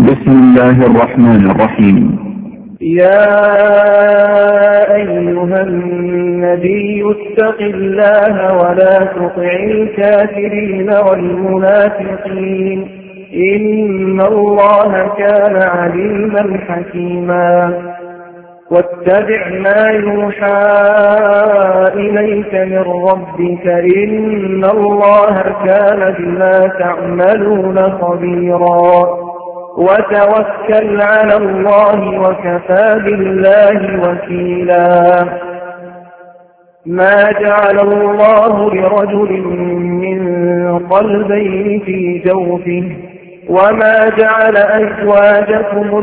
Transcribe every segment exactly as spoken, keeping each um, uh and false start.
بسم الله الرحمن الرحيم. يا أيها النبي اتق الله ولا تطع الكافرين والمنافقين إن الله كان عليما حكيما. واتبع ما يوحى إليك من ربك إن الله كان بما تعملون خبيرا. وتوكل على الله وكفى بالله وكيلا. ما جعل الله لرجل من قلبين في جوفه وما جعل أزواجكم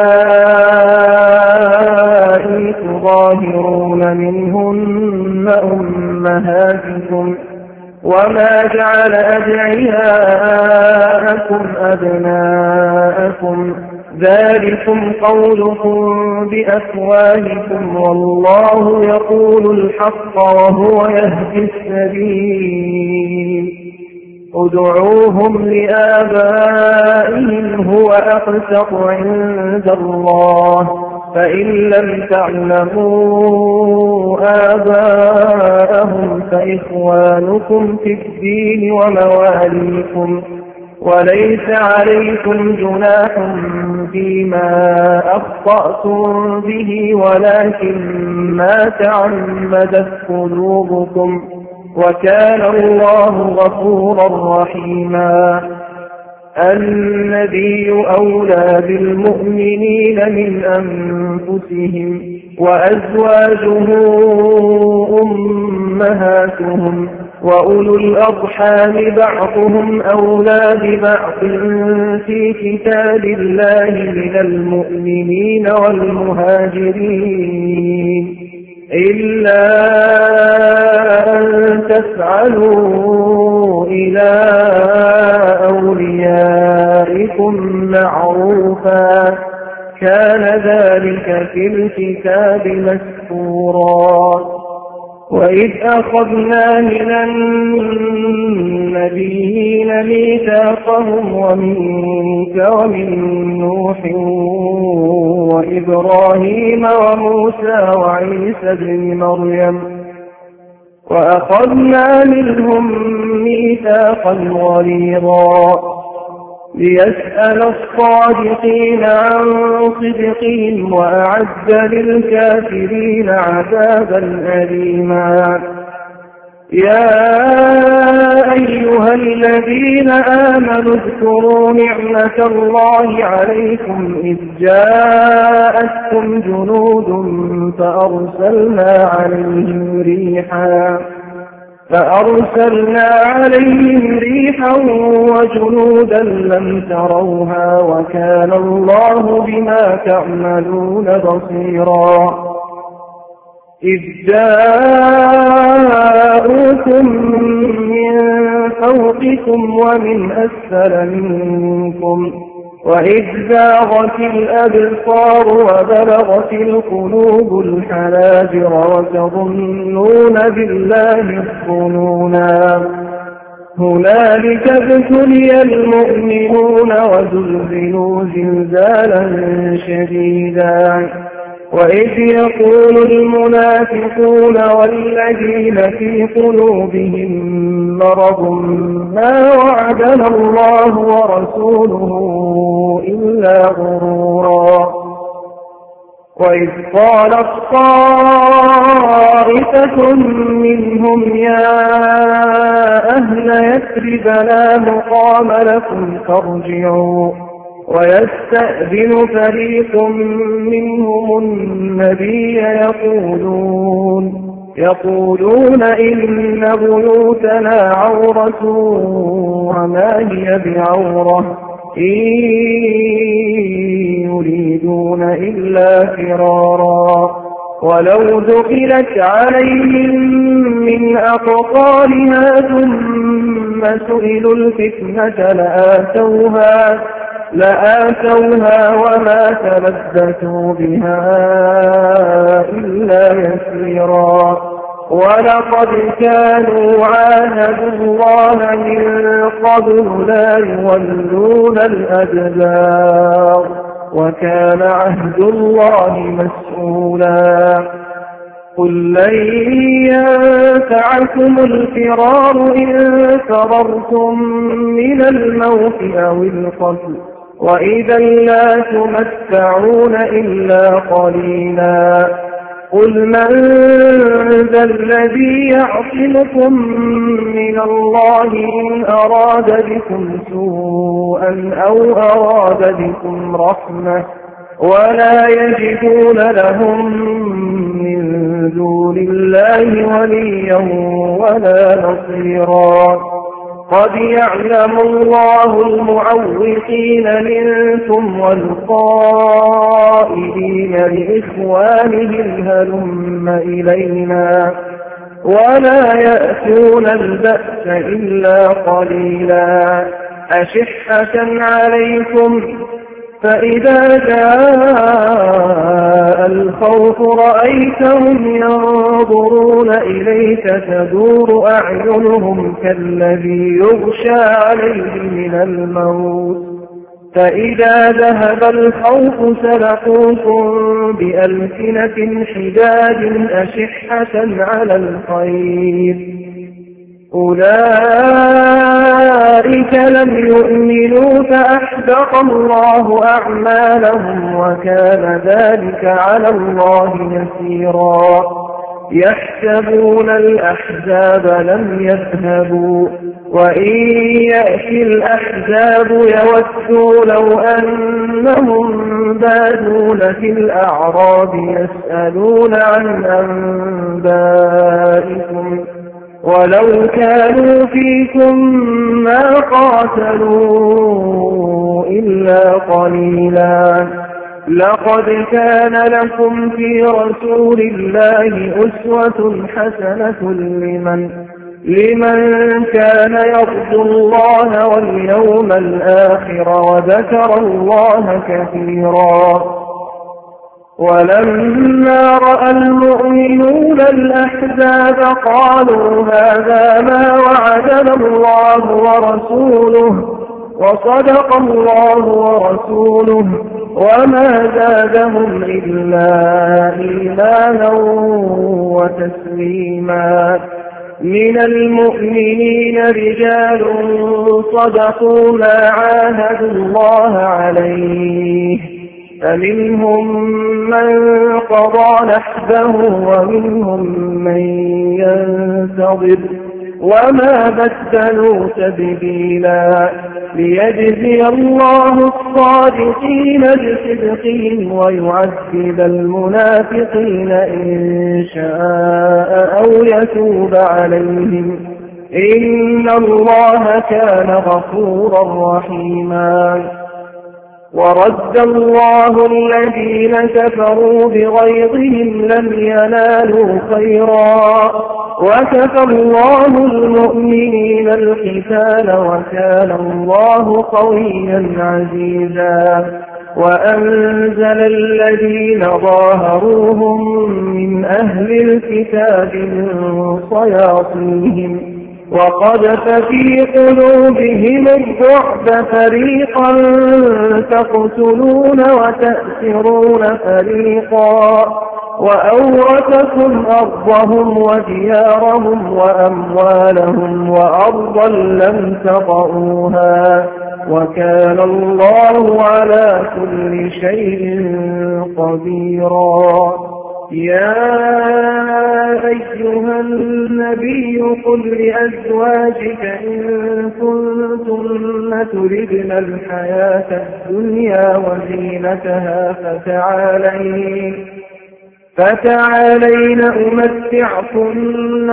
اللائي تظاهرون منهن أمهاتكم وما جعل أدعياءكم أبناءكم ذلكم قولكم بأفواهكم والله يقول الحق وهو يهدي السبيل. ادعوهم لآبائهم هو أقسط عند الله فإن لم تعلموا آباءهم فإخوانكم في الدين ومواليكم وليس عليكم جناح فيما أخطأتم به ولكن ما تعمدت قلوبكم وكان الله غفورا رحيما. النبي أولى بالمؤمنين من أنفسهم وأزواجه أمهاتهم وأولو الأرحام بعضهم أولى ببعض في كتاب الله من المؤمنين والمهاجرين إلا أن تفعلوا إلى أوليائكم معروفا كان ذلك في الكتاب مسطورا. وإذ أخذنا من النبيين ميثاقهم ومنك ومن نوح وإبراهيم وموسى وعيسى ابن مريم وأخذنا منهم ميثاقا غليظا ليسأل الصادقين عن صدقهم وأعد للكافرين عذابا أليما. يا أيها الذين آمنوا اذكروا نعمة الله عليكم إذ جاءتكم جنود فأرسلنا عليهم ريحا فأرسلنا عليهم ريحا وجنودا لم تروها وكان الله بما تعملون بصيرا. إذ جاءوكم من فوقكم ومن أسفل منكم وإذ زاغت الأبصار وبلغت القلوب الحناجر وتظنون بالله الظنونا. هنالك ابتلي المؤمنون وزلزلوا زلزالا شديدا. وإذ يقول المنافقون والذين في قلوبهم مرض ما وعدنا الله ورسوله إلا غرورا. وإذ قالت طائفة منهم يا أهل يثرب لا مقام لكم فارجعوا ويستأذن فريق منهم النبي يقولون يقولون إن بيوتنا عورة وما هي بعورة إن يريدون إلا فرارا. ولو دخلت عليهم من أقطارها ثم سئلوا الفتنة لآتوها لآتوها وما تلبثوا بها إلا يسيرا. ولقد كانوا عاهدوا الله من قبل لا يولون الأدبار وكان عهد الله مسؤولا قل لن ينفعكم الفرار إن فررتم من الموت أو القتل وإذا لا تمتعون إلا قليلا قل من ذا الذي يعصمكم من الله إن أراد بكم سوءا أو أراد بكم رحمة ولا يجدون لهم من دون الله وليا ولا نصيرا قد يعلم الله المعوقين منكم والقائلين لإخوانهم هلم إلينا ولا يأتون البأس إلا قليلا أشحة عليكم فإذا جاء الخوف رأيتهم ينظرون إليك تدور أعينهم كالذي يغشى عليه من الموت فإذا ذهب الخوف سلقوكم بألسنة حداد أشحة على الخير أولئك لم يؤمنوا فأحبط الله أعمالهم وكان ذلك على الله يسيرا يحسبون الأحزاب لم يذهبوا وإن يأتي الأحزاب يودوا لو أنهم بادون في الأعراب يسألون عن أنبائكم ولو كانوا فيكم ما قاتلوا إلا قليلا لقد كان لكم في رسول الله أسوة حسنة لمن لمن كان يرجو الله واليوم الآخر وذكر الله كثيرا ولما رأى المؤمنون الأحزاب قالوا هذا ما وعدنا الله ورسوله وصدق الله ورسوله وما زادهم إلا إيمانا وتسليما من المؤمنين رجال صدقوا ما عاهدوا الله عليه فمنهم من قضى نحبه ومنهم من ينتظر وما بدلوا تبديلا ليجزي الله الصادقين بصدقهم ويعذب المنافقين إن شاء أو يتوب عليهم إن الله كان غفورا رحيما ورد الله الذين كفروا بغيظهم لم ينالوا خيرا وكفى الله المؤمنين القتال وكان الله قويا عزيزا وأنزل الذين ظاهروهم من أهل الكتاب من صياصيهم وقذف في قلوبهم الرعب فريقا تقتلون وتأسرون فريقا وأورثكم أرضهم وديارهم وأموالهم وأرضا لم تطئوها وكان الله على كل شيء قديرا يا أيها النبي قل لأزواجك إن كنتن تردن الحياة الدنيا وزينتها فتعالين فتعالين أمتعكن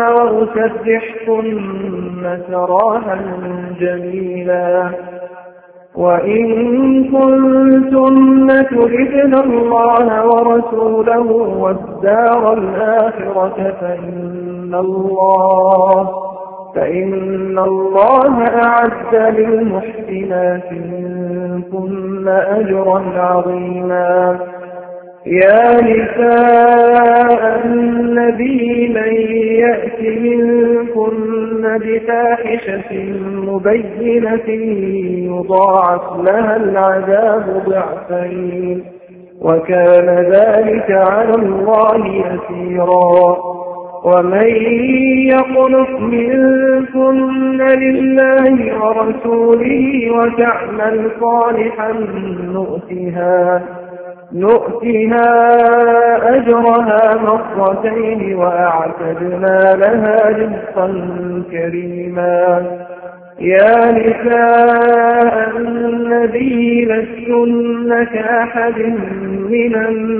وأسرحكن سراحا جميلا وإن كنتن تردن الله ورسوله والدار الآخرة فإن الله فإن الله أعد للمحسنات منكن أجرا عظيما يا نساء النبي من يأت منكن بفاحشة مبينة يضاعف لها العذاب ضعفين وكان ذلك على الله يسيرا. ومن يقنط منكن لله ورسوله وتعمل صالحا نؤتها نؤتها أجرها مرتين وأعتدنا لها رزقا كريما. يا نساء النبي لستن كأحد من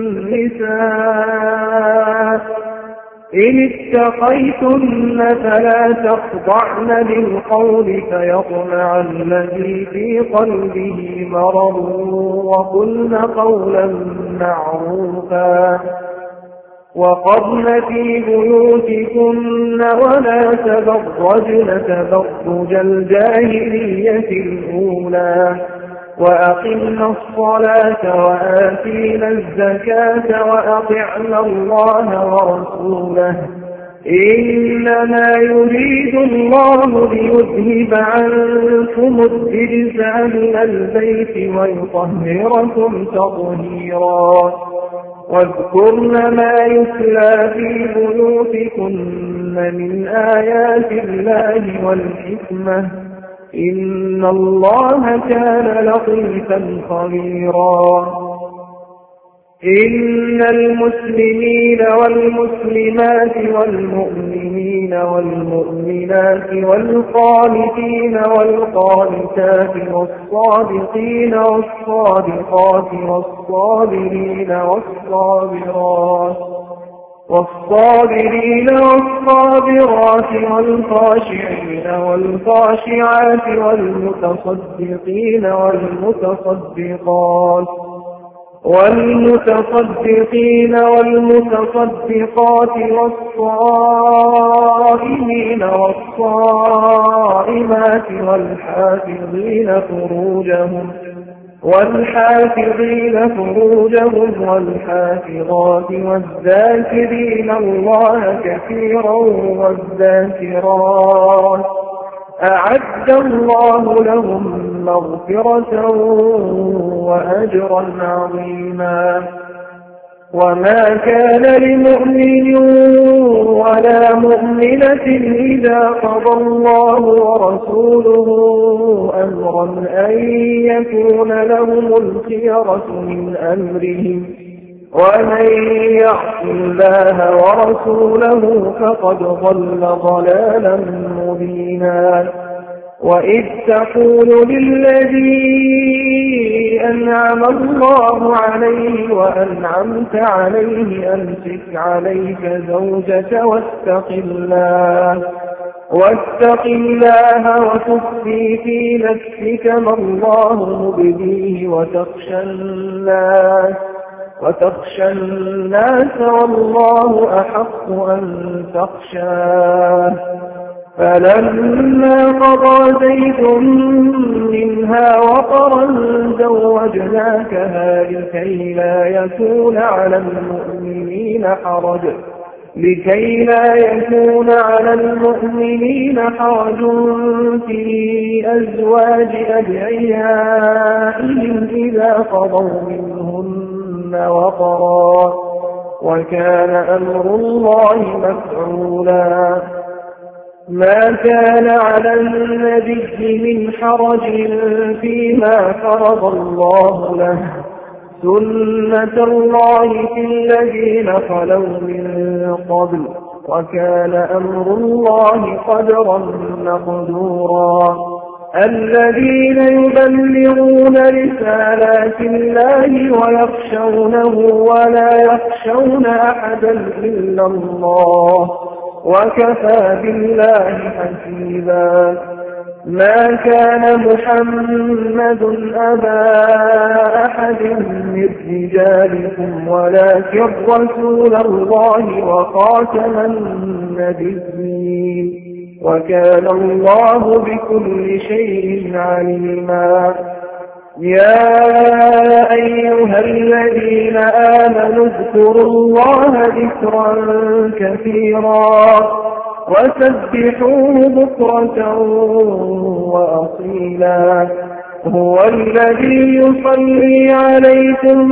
النساء إن اتقيتن فلا تخضعن بالقول فيطمع الذي في قلبه مرض وقلن قولا معروفا. وقرن في بيوتكن ولا تبرجن تبرج الجاهلية الأولى وأقمنا الصلاة وآتينا الزكاة وأطعنا الله ورسوله إنما يريد الله ليذهب عنكم الرجس أهل البيت ويطهركم تطهيرا. واذكرن ما يتلى في بيوتكن من آيات الله والحكمة إن الله كان لطيفا خبيرا. إن المسلمين والمسلمات والمؤمنين والمؤمنات والقانتين والقانتات والصادقين والصادقات والصابرين والصابرات والصابرين والصابرات والخاشعين والخاشعات والمتصدقين والمتصدقات والمتصدقين والمتصدقات والصائمين والصائمات والحافظين فروجهم والحافظين فروجهم والحافظات والذاكرين الله كثيرا والذاكرات أعد الله لهم مغفرة وأجرا عظيما. وما كان لمؤمن ولا مؤمنة إذا قضى الله ورسوله أمرا أن يكون لهم الخيرة من أمرهم ومن يعص الله ورسوله فقد ضل ضلالا مبينا. وإذ تقول للذي أنعم الله عليه وأنعمت عليه أمسك عليك زوجك واتق الله واتق الله وتخفي في نفسك ما الله مبديه وتخشى الناس وتخشى الناس والله أحق أن تخشاه. فلما قضى زيد منها وطرا زوجناكها لكي لا يكون على المؤمنين حرج لكي لا يكون على المؤمنين حرج في أزواج أدعيائهم إذا قضوا منهن وطرا وكان أمر الله مفعولا. ما كان على النبي من حرج فيما فرض الله له سنة الله في الذين خلوا من قبل وكان أمر الله قدرا مقدورا. الذين يبلغون رسالات الله ويخشونه ولا يخشون أحدا إلا الله وكفى بالله حسيبا. ما كان محمد أبا أحد من رجالكم ولكن رسول الله وخاتم النبيين وكان الله بكل شيء عليما. يا أيها الذين آمنوا اذكروا الله ذكرا كثيرا وسبحوه بكرة وأصيلا هو الذي يصلي عليكم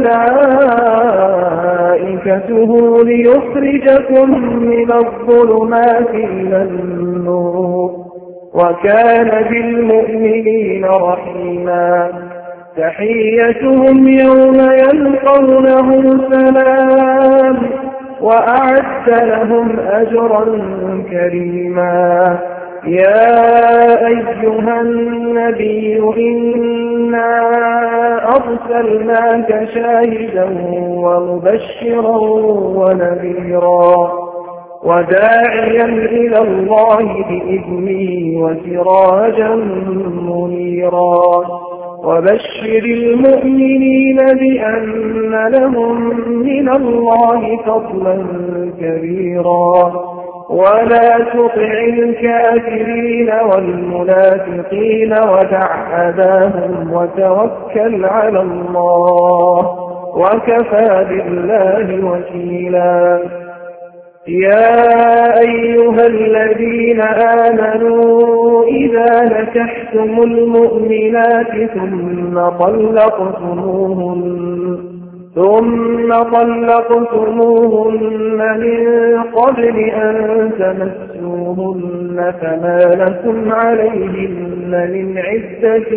وملائكته ليخرجكم من الظلمات إلى النور وكان بالمؤمنين رحيما تحيتهم يوم يلقونه سلام وأعد لهم أجرا كريما يا أيها النبي إنا أرسلناك شاهدا ومبشرا ونذيرا وداعيا إلى الله بإذنه وسراجا منيرا وبشر المؤمنين بأن لهم من الله فضلا كبيرا ولا تطع الكافرين والمنافقين ودع أذاهم وتوكل على الله وكفى بالله وكيلا يا أيها الذين آمنوا إذا نكحتم المؤمنات ثم طلقتموهن ثم طلقتموهن من قبل أن تمسوهن فما لكم عليهن من عدة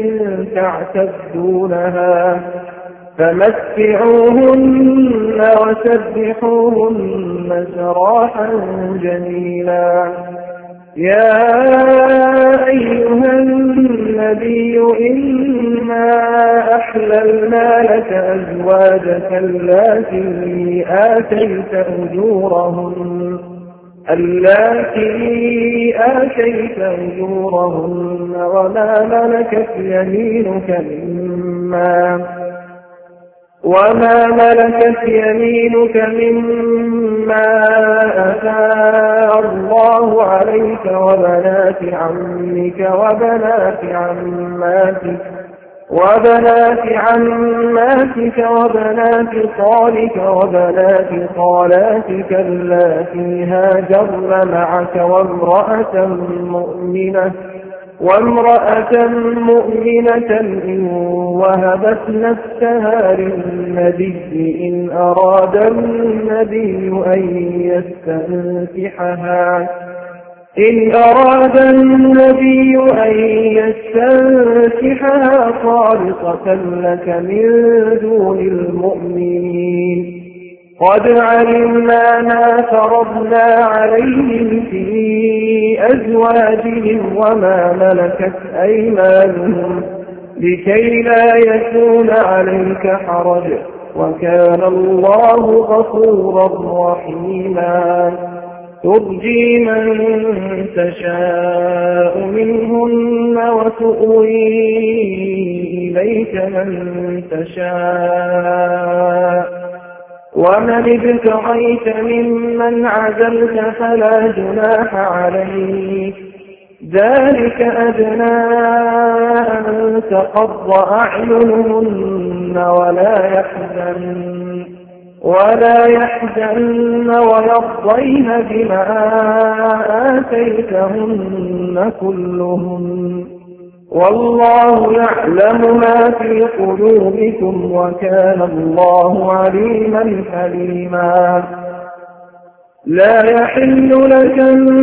تعتدونها فمتعوهن وسبحوهن سراحا جميلا يا أيها النبي إنا أحللنا لك أزواجك اللاتي آتيت أجورهن اللاتي آتيت أجورهن وما ملكت يمينك مما وما ملكت يمينك مما أفاء الله عليك وبنات عمك وبنات عماتك وبنات عماتك وبنات خالك وبنات خالاتك اللاتي هاجرن معك وامرأة مؤمنة وامرأة مؤمنة إن وهبت نفسها للنبي إن أراد النبي أن يستنكحها إن أراد النبي أن يستنكحها خالصة لك من دون المؤمنين قد علمنا ما فرضنا عليهم في أزواجهم وما ملكت أيمانهم لكي لا يكون عليك حرج وكان الله غفورا رحيما ترجي من تشاء منهن وتؤوي إليك من تشاء ومن ابتغيت ممن عزلت فلا جناح عليك ذلك أدنى أن تقض أعينهن ولا يحزن ولا يحزن ويرضين بما آتيتهن كلهن والله يعلم ما في قلوبكم وكان الله عليما حليما لا يحل لك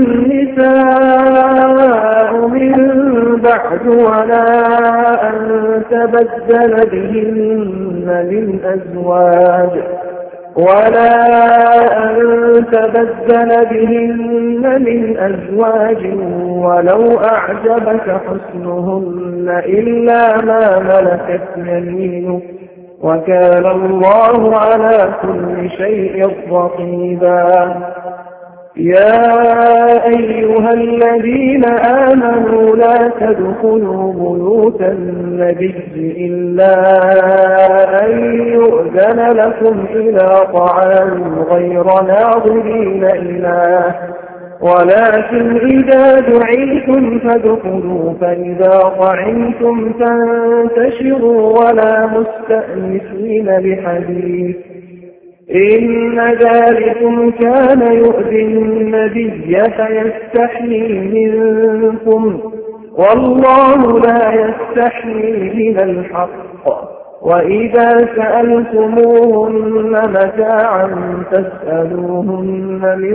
النساء من بعد ولا أن تبدل بهن من أزواج ولا أن تبدل بهن من أزواج ولو أعجبك حسنهن إلا ما ملكت يمينك وكان الله على كل شيء رقيبا يا أيها الذين آمنوا لا تدخلوا بيوت النبي إلا أن يؤذن لكم إلى طعام غير ناظرين إله ولكن إذا دعيتم فادخلوا فإذا طعمتم فانتشروا ولا مستأنسين لحديث إن ذلكم كان يؤذي النبي فيستحيي منكم والله لا يستحيي من الحق وإذا سألتموهن متاعا فاسألوهن من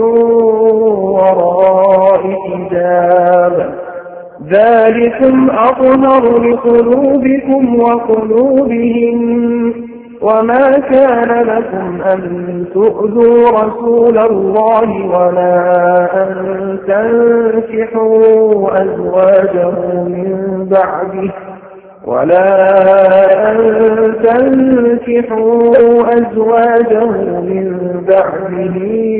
وراء حجاب ذلكم أطهر لقلوبكم وقلوبهم وما كان لكم أن تؤذوا رسول الله ولا أن تنكحوا أزواجه من بعده ولا أن تنكحوا أزواجه من بعده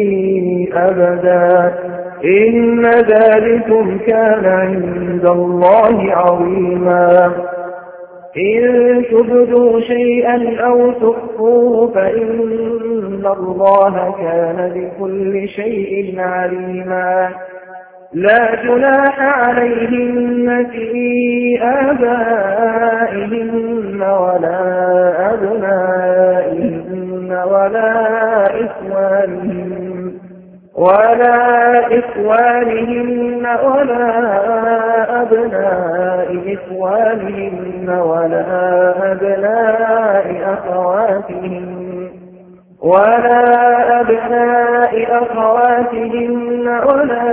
أبدا إن ذلكم كان عند الله عظيما إن تبدوا شيئا أو تخفوه فإن الله كان بكل شيء عليما لا جناح عليهن في آبائهن ولا أبنائهن ولا إخوانهن ولا إخوانهن ولا أبناء إخوانهن ولا أبناء أخواتهن ولا أبناء أخواتهن ولا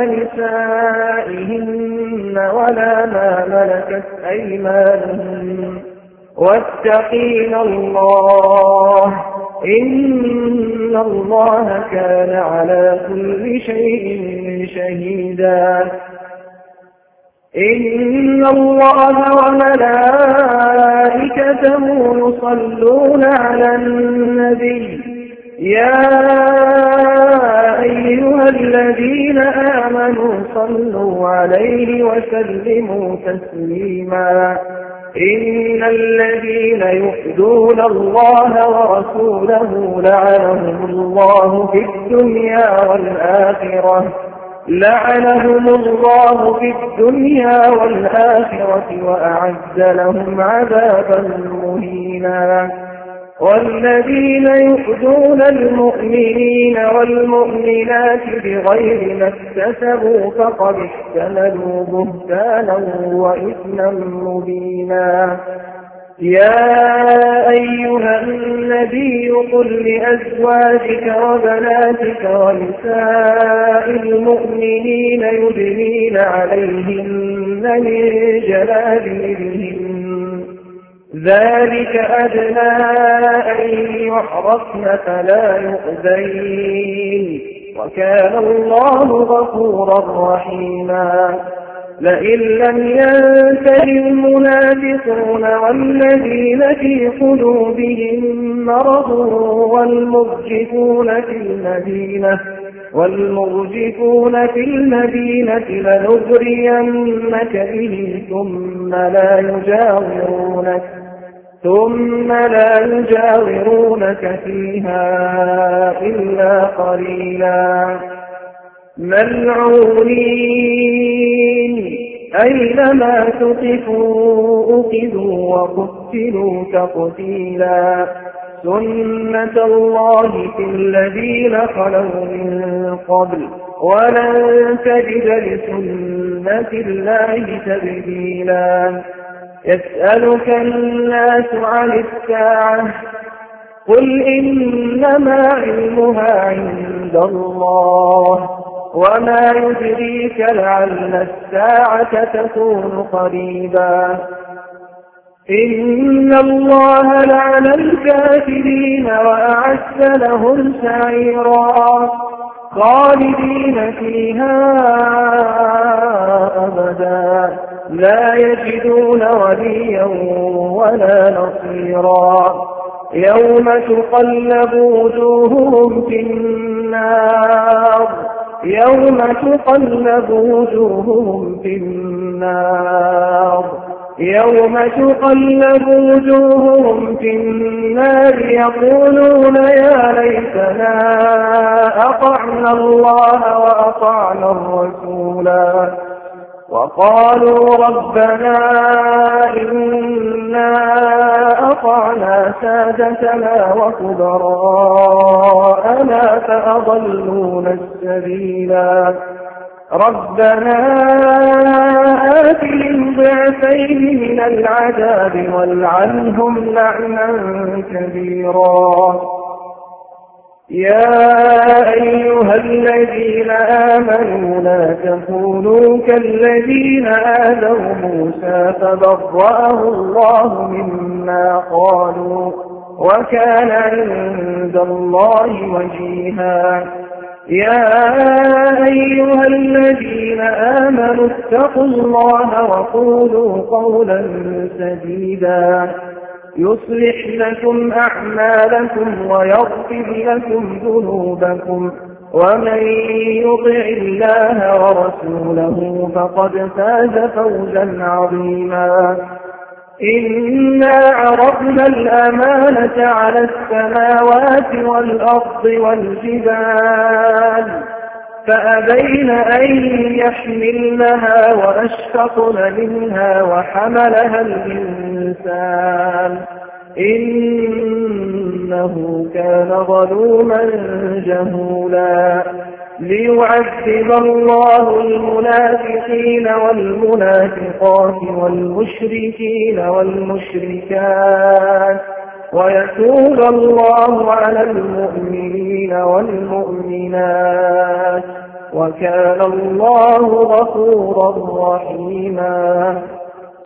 نسائهن ولا ما ملكت أيمانهن واتقين الله إن الله كان على كل شيء شهيدا إن الله وملائكته يصلون على النبي يا أيها الذين آمنوا صلوا عليه وسلموا تسليما إن الذين يؤذون الله ورسوله لعنهم الله في الدنيا والآخرة لعنهم الله في الدنيا والآخرة وأعد لهم عذابا مهينا والذين يؤذون المؤمنين والمؤمنات بغير ما اكتسبوا فقد احتملوا بهتانا وإثما مبينا يا أيها النبي قل لأزواجك وبناتك ونساء المؤمنين يدنين عليهن من جلابيبهن ذلك أدنى أن يحرصن فلا يؤذين وكان الله غفورا رحيما لئن لم ينته المنافقون والذين في قلوبهم مرض والمرجفون في المدينة والمرجفون في المدينة لنغرينك به ثم لا يجاورونك ثم لا يجاورونك فيها إلا قليلا ملعونين أينما تقفوا أخذوا وقتلوا تقتيلا سنة الله في الذين خلوا من قبل ولن تجد لسنة الله تبديلا يسألك الناس عن الساعة قل إنما علمها عند الله وما يدريك لعل الساعة تكون قريبا إن الله لعن الكافرين وأعد لهم سعيرا خالدين فيها أبدا لا يجدون وليا ولا نصيرا يوم تقلب وجوههم في النار يوم تقلب وجوههم في النار يوم تقلب وجوههم في النار يقولون يا ليتنا أطعنا الله وأطعنا الرسولا وقالوا ربنا إنا أطعنا سادتنا سادتنا وكبراءنا فأضلونا السبيلا ربنا آتهم ضعفين من العذاب والعنهم لعنا كبيرا يا أيها الذين آمنوا لا تكونوا كالذين آذوا موسى فبرأه الله مما قالوا وكان عند الله وجيها يا أيها الذين آمنوا اتقوا الله وقولوا قولا سديدا يصلح لكم أعمالكم ويغفر لكم ذنوبكم ومن يطع الله ورسوله فقد فاز فوزا عظيما إنا عرضنا الأمانة على السماوات والأرض والجبال فأبين أن يحملنها وأشفقن منها وحملها الإنسان إنه كان ظلوما جهولا ليعذب الله المنافقين والمنافقات والمشركين والمشركات ويتوب الله على المؤمنين والمؤمنات وكان الله غفورا رحيما